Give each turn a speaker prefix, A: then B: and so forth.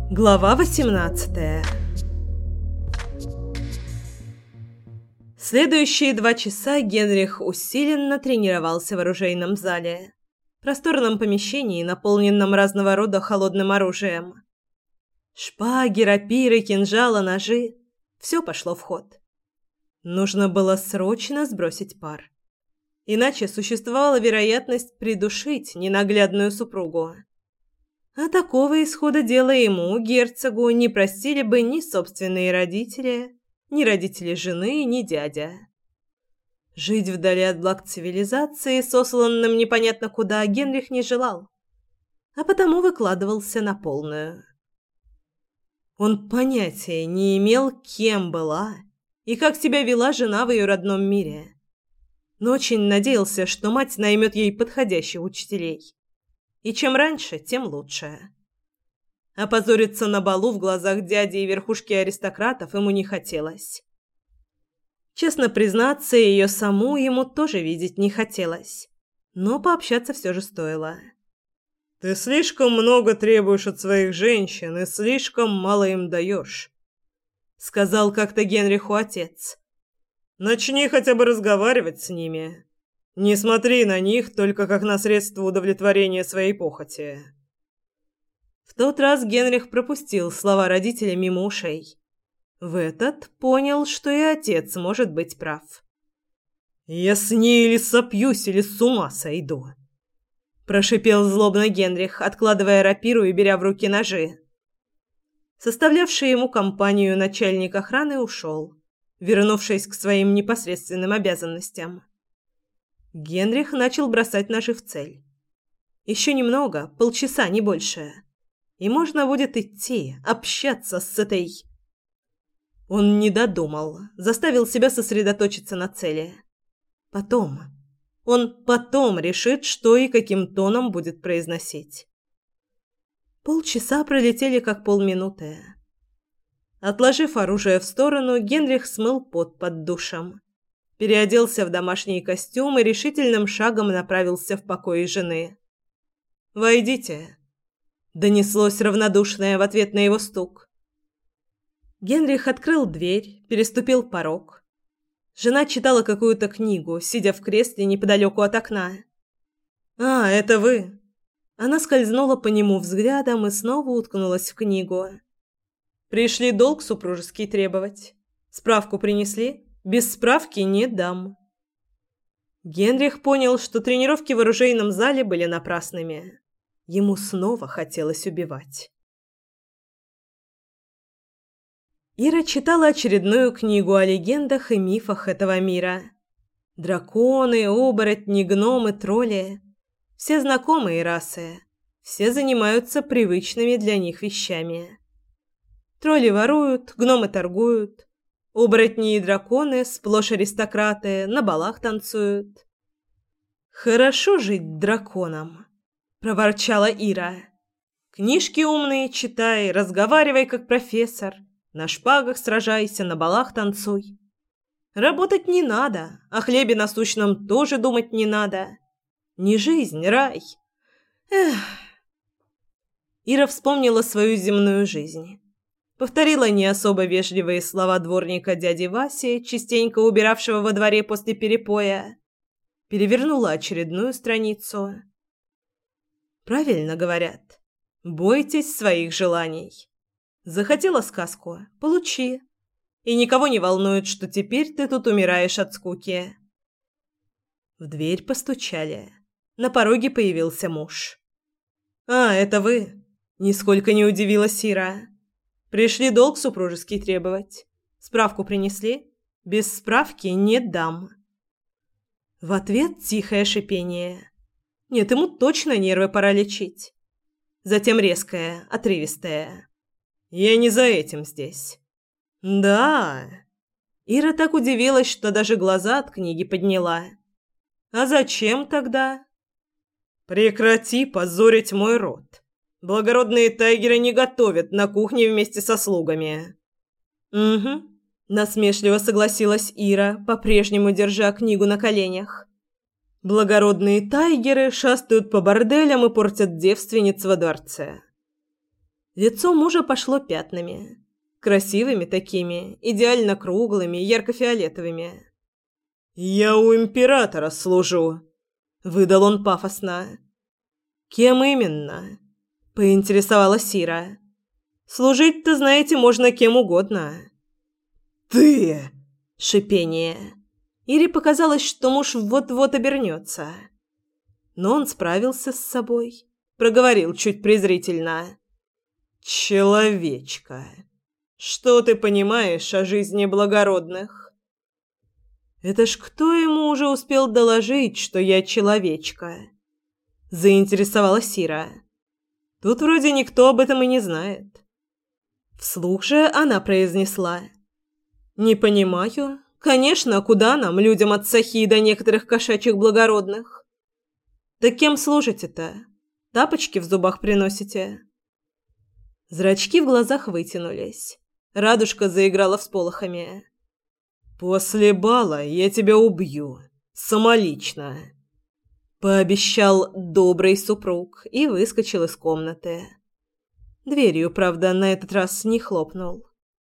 A: Глава 18. Следующие 2 часа Генрих усиленно тренировался в оружейном зале, просторном помещении, наполненном разного рода холодным оружием. Шпаги, рапиры, кинжалы, ножи – все пошло в ход. Нужно было срочно сбросить пар. Иначе существовала вероятность придушить ненаглядную супругу. А такого исхода дела ему, герцогу, не простили бы ни собственные родители, ни родители жены, ни дядя. Жить вдали от благ цивилизации, сосланным непонятно куда, Генрих не желал, а потому выкладывался на полную. Он понятия не имел, кем была и как себя вела жена в ее родном мире, но очень надеялся, что мать наймет ей подходящих учителей. И чем раньше, тем лучше. Опозориться на балу в глазах дяди и верхушки аристократов ему не хотелось. Честно признаться, ее саму ему тоже видеть не хотелось, но пообщаться все же стоило. «Ты слишком много требуешь от своих женщин и слишком мало им даешь», — сказал как-то Генриху отец. «Начни хотя бы разговаривать с ними. Не смотри на них только как на средство удовлетворения своей похоти». В тот раз Генрих пропустил слова родителя мимо ушей. В этот понял, что и отец может быть прав. «Я с ней или сопьюсь, или с ума сойду», – прошипел злобно Генрих, откладывая рапиру и беря в руки ножи. Составлявший ему компанию начальник охраны ушел, вернувшись к своим непосредственным обязанностям. Генрих начал бросать ножи в цель. Еще немного, полчаса, не больше. И можно будет идти, общаться с этой... Он не додумал, заставил себя сосредоточиться на цели. Он потом решит, что и каким тоном будет произносить. Полчаса пролетели как полминуты. Отложив оружие в сторону, Генрих смыл пот под душем. Переоделся в домашний костюм и решительным шагом направился в покои жены. «Войдите», — донеслось равнодушное в ответ на его стук. Генрих открыл дверь, переступил порог. Жена читала какую-то книгу, сидя в кресле неподалеку от окна. «А, это вы?» Она скользнула по нему взглядом и снова уткнулась в книгу. «Пришли долг супружеский требовать. Справку принесли? Без справки не дам». Генрих понял, что тренировки в оружейном зале были напрасными. Ему снова хотелось убивать. Ира читала очередную книгу о легендах и мифах этого мира. Драконы, оборотни, гномы, тролли – все знакомые расы, все занимаются привычными для них вещами. Тролли воруют, гномы торгуют. Оборотни и драконы, сплошь аристократы, на балах танцуют. «Хорошо жить драконом», – проворчала Ира. «Книжки умные читай, разговаривай как профессор, на шпагах сражайся, на балах танцуй. Работать не надо, о хлебе насущном тоже думать не надо. Не жизнь, рай. Эх». Ира вспомнила свою земную жизнь. Повторила не особо вежливые слова дворника дяди Васи, частенько убиравшего во дворе после перепоя. Перевернула очередную страницу. Правильно говорят. Бойтесь своих желаний. Захотела сказку – получи. И никого не волнует, что теперь ты тут умираешь от скуки. В дверь постучали. На пороге появился муж. «А, это вы?» – нисколько не удивилась Ира. «Пришли долг супружеский требовать. Справку принесли? Без справки не дам». В ответ тихое шипение. Нет, ему точно нервы пора лечить. Затем резкое, отрывистое. «Я не за этим здесь». «Да». Ира так удивилась, что даже глаза от книги подняла. «А зачем тогда?» «Прекрати позорить мой род. Благородные тайгеры не готовят на кухне вместе со слугами». «Угу», – насмешливо согласилась Ира, по-прежнему держа книгу на коленях. «Благородные тайгеры шастают по борделям и портят девственниц во дворце». Лицо мужа пошло пятнами. Красивыми такими, идеально круглыми, ярко-фиолетовыми. «Я у императора служу», — выдал он пафосно. «Кем именно?» — поинтересовалась Сира. «Служить-то, знаете, можно кем угодно». «Ты!» — шипение. Ире показалось, что муж вот-вот обернется. Но он справился с собой, проговорил чуть презрительно. «Человечка, что ты понимаешь о жизни благородных?» «Это ж кто ему уже успел доложить, что я человечка?» — заинтересовалась Сира. «Тут вроде никто об этом и не знает». Вслух же она произнесла. «Не понимаю. Конечно, куда нам, людям от сахи до некоторых кошачьих благородных? Так кем служите-то? Тапочки в зубах приносите?» Зрачки в глазах вытянулись. Радужка заиграла всполохами. «После бала я тебя убью. Самолично», — пообещал добрый супруг и выскочил из комнаты. Дверью, правда, на этот раз не хлопнул.